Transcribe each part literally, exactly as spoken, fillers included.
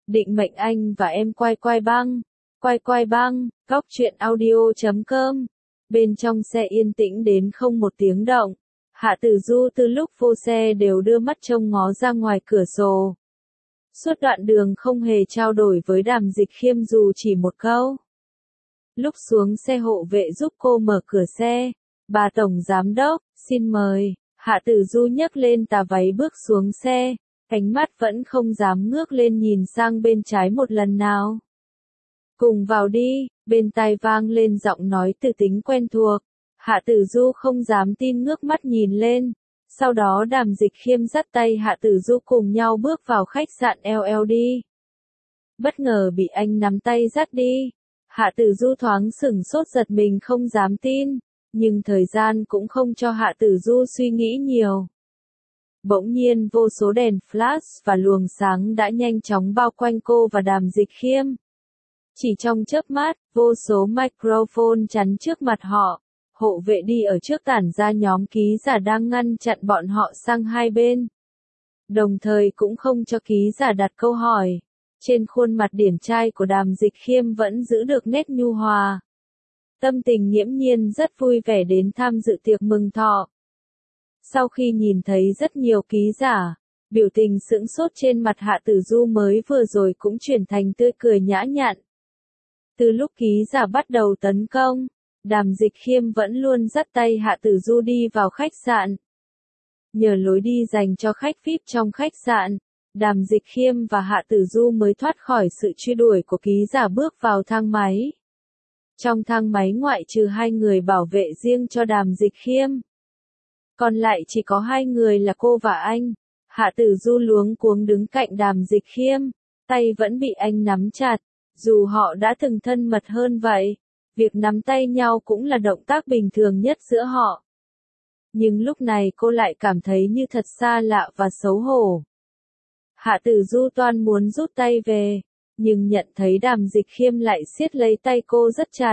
Định mệnh anh và em quay quay băng. Quay quay băng, góc truyện audio chấm com. Bên trong xe yên tĩnh đến không một tiếng động. Hạ Tử Du từ lúc vô xe đều đưa mắt trông ngó ra ngoài cửa sổ. Suốt đoạn đường không hề trao đổi với Đàm Dịch Khiêm dù chỉ một câu. Lúc xuống xe hộ vệ giúp cô mở cửa xe. Bà Tổng Giám Đốc, xin mời. Hạ Tử Du nhấc lên tà váy bước xuống xe. Ánh mắt vẫn không dám ngước lên nhìn sang bên trái một lần nào. Cùng vào đi, bên tai vang lên giọng nói từ tính quen thuộc. Hạ Tử Du không dám tin ngước mắt nhìn lên. Sau đó Đàm Dịch Khiêm dắt tay Hạ Tử Du cùng nhau bước vào khách sạn lờ lờ đê. Bất ngờ bị anh nắm tay dắt đi. Hạ Tử Du thoáng sửng sốt giật mình không dám tin. Nhưng thời gian cũng không cho Hạ Tử Du suy nghĩ nhiều. Bỗng nhiên vô số đèn flash và luồng sáng đã nhanh chóng bao quanh cô và Đàm Dịch Khiêm. Chỉ trong chớp mắt, vô số microphone chắn trước mặt họ. Hộ vệ đi ở trước tản ra nhóm ký giả đang ngăn chặn bọn họ sang hai bên. Đồng thời cũng không cho ký giả đặt câu hỏi. Trên khuôn mặt điển trai của Đàm Dịch Khiêm vẫn giữ được nét nhu hòa. Tâm tình nghiễm nhiên rất vui vẻ đến tham dự tiệc mừng thọ. Sau khi nhìn thấy rất nhiều ký giả, biểu tình sững sốt trên mặt Hạ Tử Du mới vừa rồi cũng chuyển thành tươi cười nhã nhặn. Từ lúc ký giả bắt đầu tấn công, Đàm Dịch Khiêm vẫn luôn dắt tay Hạ Tử Du đi vào khách sạn. Nhờ lối đi dành cho khách vi ai pi trong khách sạn, Đàm Dịch Khiêm và Hạ Tử Du mới thoát khỏi sự truy đuổi của ký giả bước vào thang máy. Trong thang máy ngoại trừ hai người bảo vệ riêng cho Đàm Dịch Khiêm. Còn lại chỉ có hai người là cô và anh. Hạ Tử Du luống cuống đứng cạnh Đàm Dịch Khiêm, tay vẫn bị anh nắm chặt. Dù họ đã từng thân mật hơn vậy, việc nắm tay nhau cũng là động tác bình thường nhất giữa họ. Nhưng lúc này cô lại cảm thấy như thật xa lạ và xấu hổ. Hạ Tử Du toan muốn rút tay về, nhưng nhận thấy Đàm Dịch Khiêm lại siết lấy tay cô rất chặt.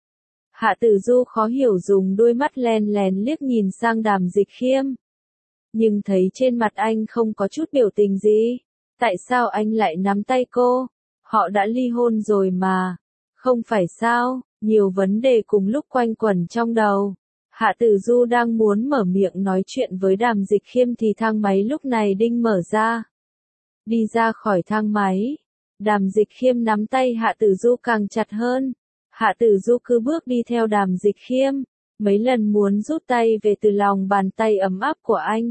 Hạ Tử Du khó hiểu dùng đôi mắt len lén liếc nhìn sang Đàm Dịch Khiêm. Nhưng thấy trên mặt anh không có chút biểu tình gì. Tại sao anh lại nắm tay cô? Họ đã ly hôn rồi mà. Không phải sao? Nhiều vấn đề cùng lúc quanh quẩn trong đầu. Hạ Tử Du đang muốn mở miệng nói chuyện với Đàm Dịch Khiêm thì thang máy lúc này đinh mở ra. Đi ra khỏi thang máy, Đàm Dịch Khiêm nắm tay Hạ Tử Du càng chặt hơn. Hạ Tử Du cứ bước đi theo Đàm Dịch Khiêm, mấy lần muốn rút tay về từ lòng bàn tay ấm áp của anh.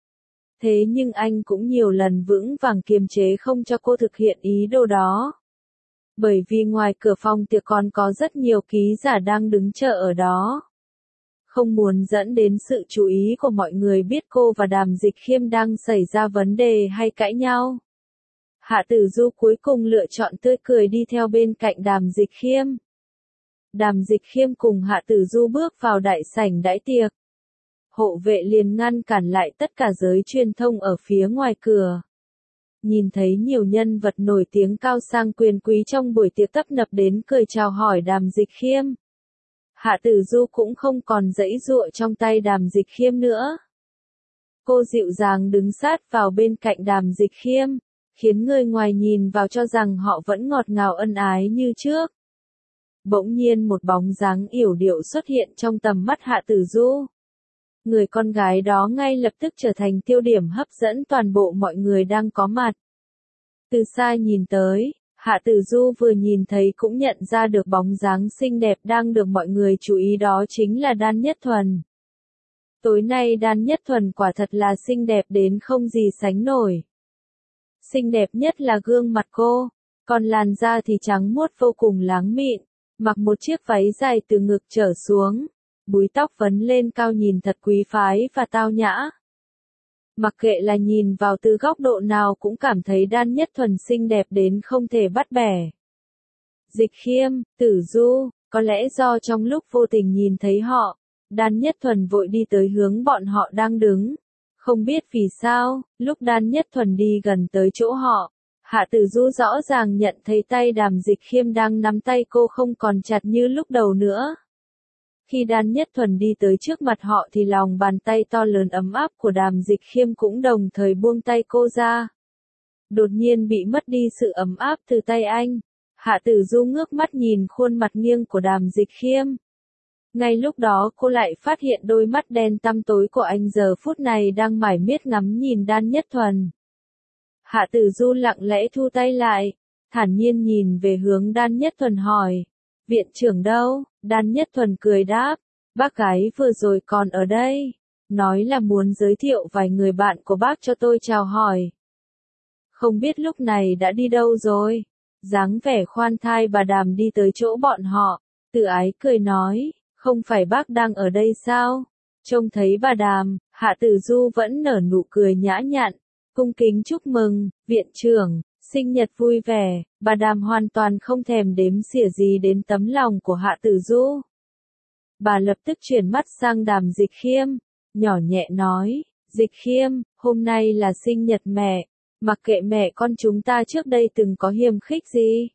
Thế nhưng anh cũng nhiều lần vững vàng kiềm chế không cho cô thực hiện ý đồ đó. Bởi vì ngoài cửa phòng tiệc còn có rất nhiều ký giả đang đứng chờ ở đó. Không muốn dẫn đến sự chú ý của mọi người biết cô và Đàm Dịch Khiêm đang xảy ra vấn đề hay cãi nhau. Hạ Tử Du cuối cùng lựa chọn tươi cười đi theo bên cạnh Đàm Dịch Khiêm. Đàm Dịch Khiêm cùng Hạ Tử Du bước vào đại sảnh đãi tiệc. Hộ vệ liền ngăn cản lại tất cả giới truyền thông ở phía ngoài cửa. Nhìn thấy nhiều nhân vật nổi tiếng cao sang quyền quý trong buổi tiệc tấp nập đến cười chào hỏi Đàm Dịch Khiêm. Hạ Tử Du cũng không còn giãy giụa trong tay Đàm Dịch Khiêm nữa. Cô dịu dàng đứng sát vào bên cạnh Đàm Dịch Khiêm, khiến người ngoài nhìn vào cho rằng họ vẫn ngọt ngào ân ái như trước. Bỗng nhiên một bóng dáng yểu điệu xuất hiện trong tầm mắt Hạ Tử Du. Người con gái đó ngay lập tức trở thành tiêu điểm hấp dẫn toàn bộ mọi người đang có mặt. Từ xa nhìn tới, Hạ Tử Du vừa nhìn thấy cũng nhận ra được bóng dáng xinh đẹp đang được mọi người chú ý, đó chính là Đan Nhất Thuần. Tối nay Đan Nhất Thuần quả thật là xinh đẹp đến không gì sánh nổi. Xinh đẹp nhất là gương mặt cô, còn làn da thì trắng muốt vô cùng láng mịn, mặc một chiếc váy dài từ ngực trở xuống, búi tóc vấn lên cao nhìn thật quý phái và tao nhã. Mặc kệ là nhìn vào từ góc độ nào cũng cảm thấy Đan Nhất Thuần xinh đẹp đến không thể bắt bẻ. Dịch Khiêm, Tử Du, có lẽ do trong lúc vô tình nhìn thấy họ, Đan Nhất Thuần vội đi tới hướng bọn họ đang đứng. Không biết vì sao, lúc Đan Nhất Thuần đi gần tới chỗ họ, Hạ Tử Du rõ ràng nhận thấy tay Đàm Dịch Khiêm đang nắm tay cô không còn chặt như lúc đầu nữa. Khi Đan Nhất Thuần đi tới trước mặt họ thì lòng bàn tay to lớn ấm áp của Đàm Dịch Khiêm cũng đồng thời buông tay cô ra. đột nhiên bị mất đi sự ấm áp từ tay anh. Hạ Tử Du ngước mắt nhìn khuôn mặt nghiêng của Đàm Dịch Khiêm. Ngay lúc đó cô lại phát hiện đôi mắt đen tăm tối của anh giờ phút này đang mải miết ngắm nhìn Đan Nhất Thuần. Hạ Tử Du lặng lẽ thu tay lại, thản nhiên nhìn về hướng Đan Nhất Thuần hỏi, viện trưởng đâu? Đan Nhất Thuần cười đáp, bác gái vừa rồi còn ở đây, nói là muốn giới thiệu vài người bạn của bác cho tôi chào hỏi. Không biết lúc này đã đi đâu rồi? Dáng vẻ khoan thai bà Đàm đi tới chỗ bọn họ, Từ Ái cười nói, không phải bác đang ở đây sao? Trông thấy bà Đàm, Hạ Tử Du vẫn nở nụ cười nhã nhặn, cung kính chúc mừng, viện trưởng, sinh nhật vui vẻ. Bà Đàm hoàn toàn không thèm đếm xỉa gì đến tấm lòng của Hạ Tử Du. Bà lập tức chuyển mắt sang Đàm Dịch Khiêm, nhỏ nhẹ nói, Dịch Khiêm, hôm nay là sinh nhật mẹ, mặc kệ mẹ con chúng ta trước đây từng có hiềm khích gì.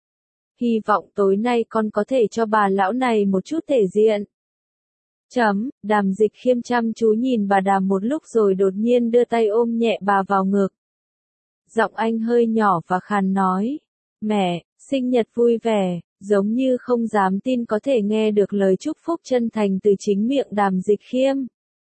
Hy vọng tối nay con có thể cho bà lão này một chút thể diện. Chấm, Đàm Dịch Khiêm chăm chú nhìn bà Đàm một lúc rồi đột nhiên đưa tay ôm nhẹ bà vào ngực. Giọng anh hơi nhỏ và khàn nói, mẹ, sinh nhật vui vẻ, giống như không dám tin có thể nghe được lời chúc phúc chân thành từ chính miệng Đàm Dịch Khiêm.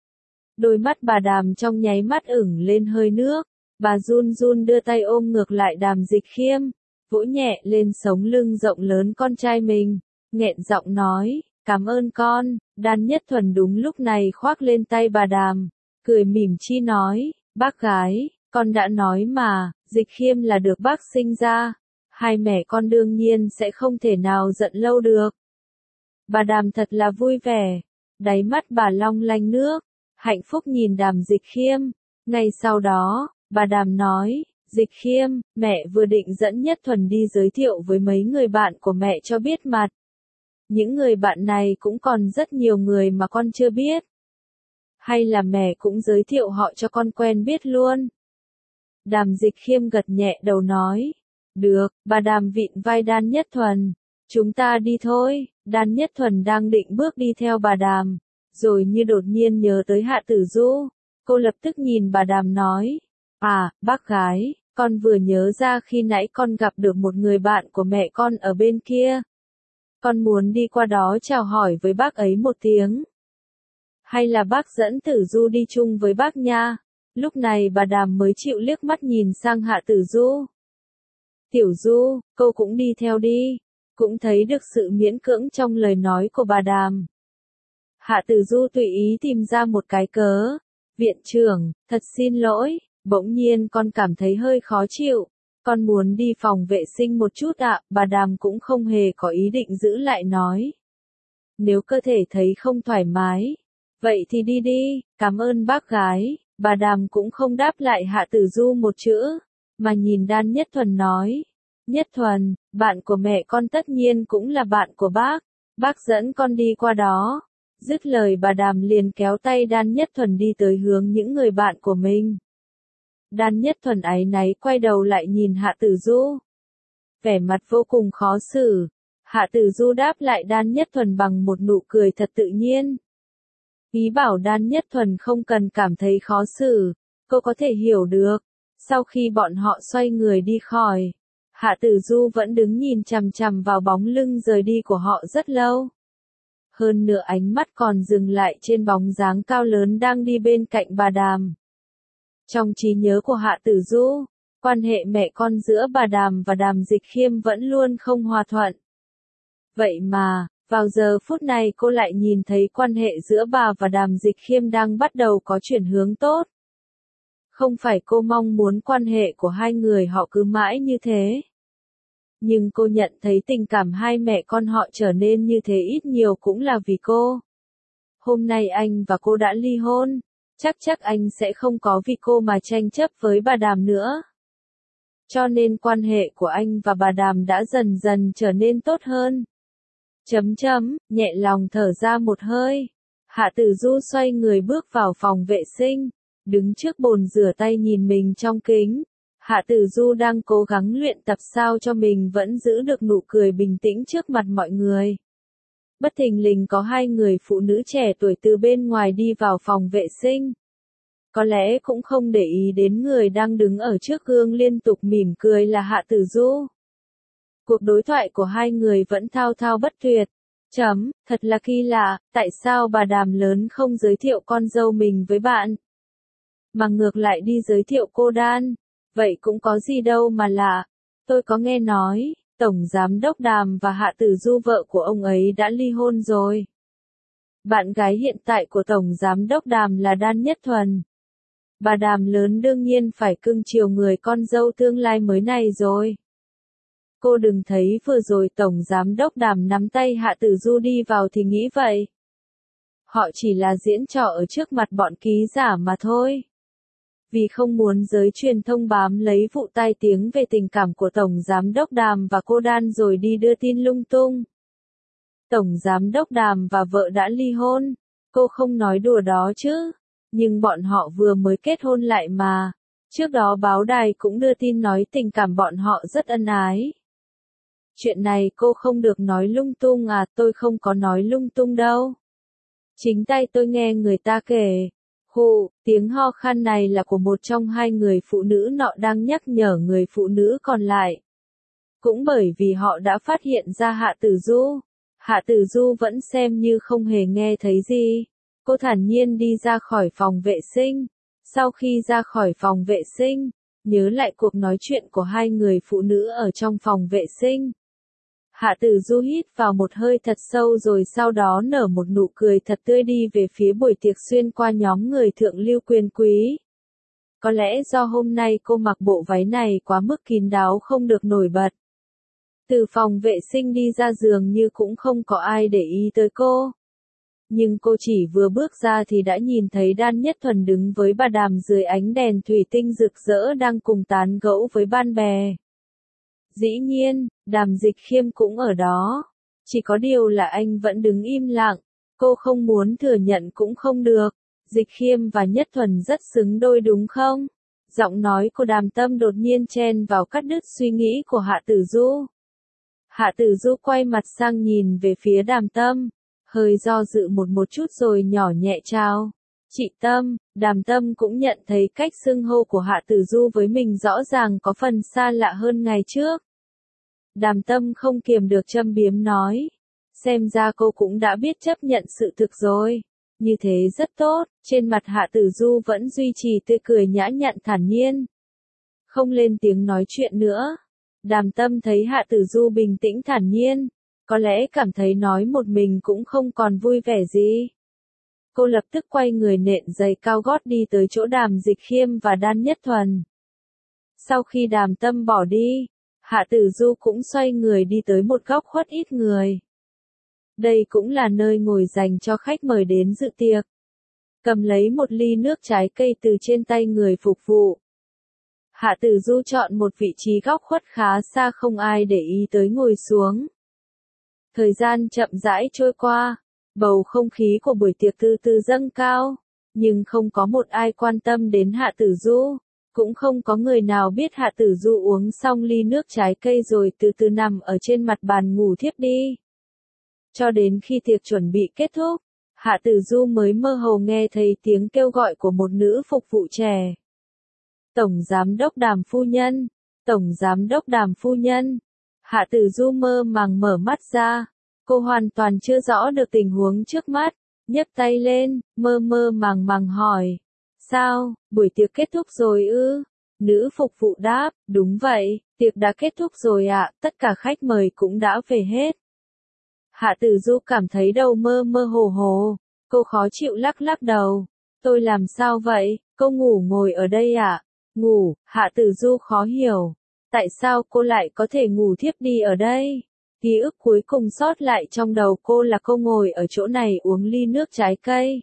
Đôi mắt bà Đàm trong nháy mắt ửng lên hơi nước, bà run run đưa tay ôm ngược lại Đàm Dịch Khiêm, vỗ nhẹ lên sống lưng rộng lớn con trai mình, nghẹn giọng nói, cảm ơn con. Đan Nhất Thuần đúng lúc này khoác lên tay bà Đàm, cười mỉm chi nói, bác gái, con đã nói mà, Dịch Khiêm là được bác sinh ra, hai mẹ con đương nhiên sẽ không thể nào giận lâu được. Bà Đàm thật là vui vẻ, đáy mắt bà long lanh nước, hạnh phúc nhìn Đàm Dịch Khiêm. Ngay sau đó, bà Đàm nói, Dịch Khiêm, mẹ vừa định dẫn Nhất Thuần đi giới thiệu với mấy người bạn của mẹ cho biết mặt. Những người bạn này cũng còn rất nhiều người mà con chưa biết. Hay là mẹ cũng giới thiệu họ cho con quen biết luôn. Đàm Dịch Khiêm gật nhẹ đầu nói, được. Bà Đàm vịn vai Đan Nhất Thuần, chúng ta đi thôi. Đan Nhất Thuần đang định bước đi theo bà Đàm, rồi như đột nhiên nhớ tới Hạ Tử Du, cô lập tức nhìn bà Đàm nói, à, bác gái, con vừa nhớ ra khi nãy con gặp được một người bạn của mẹ con ở bên kia. Con muốn đi qua đó chào hỏi với bác ấy một tiếng. Hay là bác dẫn Tử Du đi chung với bác nha? Lúc này bà Đàm mới chịu liếc mắt nhìn sang Hạ Tử Du. Tiểu Du, cô cũng đi theo đi. Cũng thấy được sự miễn cưỡng trong lời nói của bà Đàm. Hạ Tử Du tùy ý tìm ra một cái cớ. Viện trưởng, thật xin lỗi, bỗng nhiên con cảm thấy hơi khó chịu. Con muốn đi phòng vệ sinh một chút ạ. Bà Đàm cũng không hề có ý định giữ lại nói. Nếu cơ thể thấy không thoải mái, vậy thì đi đi, cảm ơn bác gái. Bà Đàm cũng không đáp lại Hạ Tử Du một chữ, mà nhìn Đan Nhất Thuần nói, Nhất Thuần, bạn của mẹ con tất nhiên cũng là bạn của bác, bác dẫn con đi qua đó. Dứt lời bà Đàm liền kéo tay Đan Nhất Thuần đi tới hướng những người bạn của mình. Đan Nhất Thuần áy náy quay đầu lại nhìn Hạ Tử Du. Vẻ mặt vô cùng khó xử. Hạ Tử Du đáp lại Đan Nhất Thuần bằng một nụ cười thật tự nhiên. Ý bảo Đan Nhất Thuần không cần cảm thấy khó xử, cô có thể hiểu được. Sau khi bọn họ xoay người đi khỏi, Hạ Tử Du vẫn đứng nhìn chằm chằm vào bóng lưng rời đi của họ rất lâu. Hơn nữa ánh mắt còn dừng lại trên bóng dáng cao lớn đang đi bên cạnh bà Đàm. Trong trí nhớ của Hạ Tử Du, quan hệ mẹ con giữa bà Đàm và Đàm Dịch Khiêm vẫn luôn không hòa thuận. Vậy mà, vào giờ phút này cô lại nhìn thấy quan hệ giữa bà và Đàm Dịch Khiêm đang bắt đầu có chuyển hướng tốt. Không phải cô mong muốn quan hệ của hai người họ cứ mãi như thế. Nhưng cô nhận thấy tình cảm hai mẹ con họ trở nên như thế ít nhiều cũng là vì cô. Hôm nay anh và cô đã ly hôn, chắc chắc anh sẽ không có vì cô mà tranh chấp với bà Đàm nữa. Cho nên quan hệ của anh và bà Đàm đã dần dần trở nên tốt hơn. Chấm chấm, nhẹ lòng thở ra một hơi. Hạ Tử Du xoay người bước vào phòng vệ sinh, đứng trước bồn rửa tay nhìn mình trong kính. Hạ Tử Du đang cố gắng luyện tập sao cho mình vẫn giữ được nụ cười bình tĩnh trước mặt mọi người. Bất thình lình có hai người phụ nữ trẻ tuổi từ bên ngoài đi vào phòng vệ sinh. có lẽ cũng không để ý đến người đang đứng ở trước gương liên tục mỉm cười là Hạ Tử Du. Cuộc đối thoại của hai người vẫn thao thao bất tuyệt. Chấm, thật là kỳ lạ, tại sao bà Đàm lớn không giới thiệu con dâu mình với bạn? Mà ngược lại đi giới thiệu cô Đan. Vậy cũng có gì đâu mà lạ. Tôi có nghe nói, Tổng Giám đốc Đàm và Hạ Tử Du vợ của ông ấy đã ly hôn rồi. Bạn gái hiện tại của Tổng Giám đốc Đàm là Đan Nhất Thuần. Bà Đàm lớn đương nhiên phải cưng chiều người con dâu tương lai mới này rồi. Cô đừng thấy vừa rồi Tổng Giám đốc Đàm nắm tay Hạ Tử Du đi vào thì nghĩ vậy. Họ chỉ là diễn trò ở trước mặt bọn ký giả mà thôi. Vì không muốn giới truyền thông bám lấy vụ tai tiếng về tình cảm của Tổng Giám đốc Đàm và cô Đan rồi đi đưa tin lung tung. Tổng Giám đốc Đàm và vợ đã ly hôn. Cô không nói đùa đó chứ. Nhưng bọn họ vừa mới kết hôn lại mà. Trước đó báo đài cũng đưa tin nói tình cảm bọn họ rất ân ái. Chuyện này cô không được nói lung tung à, tôi không có nói lung tung đâu. Chính tay tôi nghe người ta kể. Hù, tiếng ho khan này là của một trong hai người phụ nữ nọ đang nhắc nhở người phụ nữ còn lại. Cũng bởi vì họ đã phát hiện ra Hạ Tử Du. Hạ Tử Du vẫn xem như không hề nghe thấy gì. Cô thản nhiên đi ra khỏi phòng vệ sinh. Sau khi ra khỏi phòng vệ sinh, nhớ lại cuộc nói chuyện của hai người phụ nữ ở trong phòng vệ sinh. Hạ Tử Du hít vào một hơi thật sâu rồi sau đó nở một nụ cười thật tươi đi về phía buổi tiệc xuyên qua nhóm người thượng lưu quyền quý. Có lẽ do hôm nay cô mặc bộ váy này quá mức kín đáo không được nổi bật. Từ phòng vệ sinh đi ra giường như cũng không có ai để ý tới cô. Nhưng cô chỉ vừa bước ra thì đã nhìn thấy Đan Nhất Thuần đứng với bà Đàm dưới ánh đèn thủy tinh rực rỡ đang cùng tán gẫu với bạn bè. Dĩ nhiên, Đàm Dịch Khiêm cũng ở đó. Chỉ có điều là anh vẫn đứng im lặng. Cô không muốn thừa nhận cũng không được. Dịch Khiêm và Nhất Thuần rất xứng đôi đúng không? Giọng nói của Đàm Tâm đột nhiên chen vào cắt đứt suy nghĩ của Hạ Tử Du. Hạ Tử Du quay mặt sang nhìn về phía Đàm Tâm. Hơi do dự một một chút rồi nhỏ nhẹ chào. Chị Tâm, Đàm Tâm cũng nhận thấy cách xưng hô của Hạ Tử Du với mình rõ ràng có phần xa lạ hơn ngày trước. Đàm Tâm không kiềm được châm biếm nói. Xem ra cô cũng đã biết chấp nhận sự thực rồi. Như thế rất tốt, trên mặt Hạ Tử Du vẫn duy trì tươi cười nhã nhặn thản nhiên. Không lên tiếng nói chuyện nữa. Đàm Tâm thấy Hạ Tử Du bình tĩnh thản nhiên. Có lẽ cảm thấy nói một mình cũng không còn vui vẻ gì. Cô lập tức quay người nện giày cao gót đi tới chỗ Đàm Dịch Khiêm và Đan Nhất Thuần. Sau khi Đàm Tâm bỏ đi, Hạ Tử Du cũng xoay người đi tới một góc khuất ít người. Đây cũng là nơi ngồi dành cho khách mời đến dự tiệc. Cầm lấy một ly nước trái cây từ trên tay người phục vụ. Hạ Tử Du chọn một vị trí góc khuất khá xa không ai để ý tới ngồi xuống. Thời gian chậm rãi trôi qua, bầu không khí của buổi tiệc từ từ dâng cao, nhưng không có một ai quan tâm đến Hạ Tử Du, cũng không có người nào biết Hạ Tử Du uống xong ly nước trái cây rồi từ từ nằm ở trên mặt bàn ngủ thiếp đi. Cho đến khi tiệc chuẩn bị kết thúc, Hạ Tử Du mới mơ hồ nghe thấy tiếng kêu gọi của một nữ phục vụ trẻ. Tổng Giám đốc Đàm phu nhân, Tổng Giám đốc Đàm phu nhân. Hạ Tử Du mơ màng mở mắt ra, cô hoàn toàn chưa rõ được tình huống trước mắt, nhấc tay lên, mơ mơ màng màng hỏi. Sao, buổi tiệc kết thúc rồi ư? Nữ phục vụ đáp, đúng vậy, tiệc đã kết thúc rồi ạ, tất cả khách mời cũng đã về hết. Hạ Tử Du cảm thấy đầu mơ mơ hồ hồ, cô khó chịu lắc lắc đầu. Tôi làm sao vậy, cô ngủ ngồi ở đây ạ? Ngủ, Hạ Tử Du khó hiểu. Tại sao cô lại có thể ngủ thiếp đi ở đây? Ký ức cuối cùng sót lại trong đầu cô là cô ngồi ở chỗ này uống ly nước trái cây.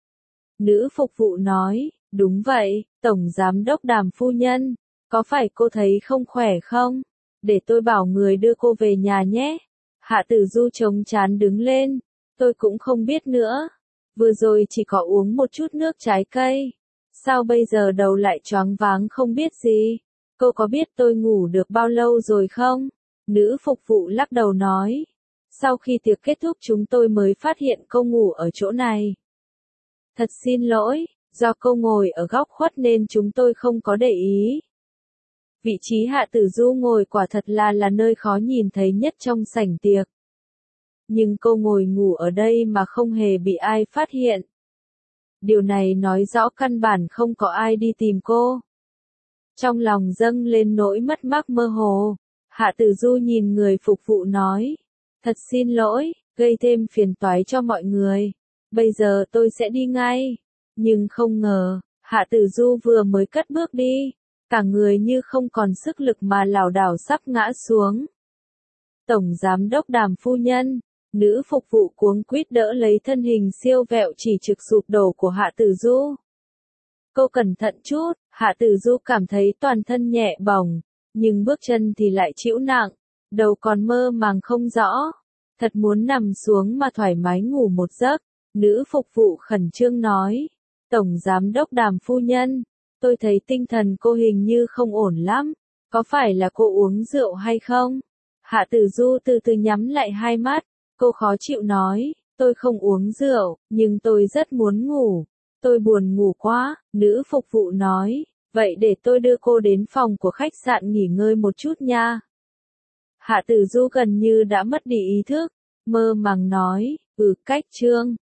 Nữ phục vụ nói, đúng vậy, Tổng Giám đốc Đàm phu nhân, có phải cô thấy không khỏe không? Để tôi bảo người đưa cô về nhà nhé. Hạ Tử Du chống chán đứng lên, tôi cũng không biết nữa. Vừa rồi chỉ có uống một chút nước trái cây. Sao bây giờ đầu lại choáng váng không biết gì? Cô có biết tôi ngủ được bao lâu rồi không? Nữ phục vụ lắc đầu nói. Sau khi tiệc kết thúc chúng tôi mới phát hiện cô ngủ ở chỗ này. Thật xin lỗi, Do cô ngồi ở góc khuất nên chúng tôi không có để ý. Vị trí Hạ Tử Du ngồi quả thật là là nơi khó nhìn thấy nhất trong sảnh tiệc. Nhưng cô ngồi ngủ ở đây mà không hề bị ai phát hiện. Điều này nói rõ căn bản không có ai đi tìm cô. Trong lòng dâng lên nỗi mất mát mơ hồ, Hạ Tử Du nhìn người phục vụ nói. Thật xin lỗi, gây thêm phiền toái cho mọi người. Bây giờ tôi sẽ đi ngay. Nhưng không ngờ, Hạ Tử Du vừa mới cất bước đi, cả người như không còn sức lực mà lảo đảo sắp ngã xuống. Tổng giám đốc Đàm phu nhân, nữ phục vụ cuống quýt đỡ lấy thân hình siêu vẹo chỉ trực sụp đổ của Hạ Tử Du. Cô cẩn thận chút, Hạ Tử Du cảm thấy toàn thân nhẹ bỏng, nhưng bước chân thì lại chịu nặng, đầu còn mơ màng không rõ. Thật muốn nằm xuống mà thoải mái ngủ một giấc, nữ phục vụ khẩn trương nói. Tổng giám đốc Đàm phu nhân, tôi thấy tinh thần cô hình như không ổn lắm, có phải là cô uống rượu hay không? Hạ Tử Du từ từ nhắm lại hai mắt, cô khó chịu nói, tôi không uống rượu, nhưng tôi rất muốn ngủ, tôi buồn ngủ quá, nữ phục vụ nói, vậy để tôi đưa cô đến phòng của khách sạn nghỉ ngơi một chút nha. Hạ Tử Du gần như đã mất đi ý thức, mơ màng nói, ừ cách trương.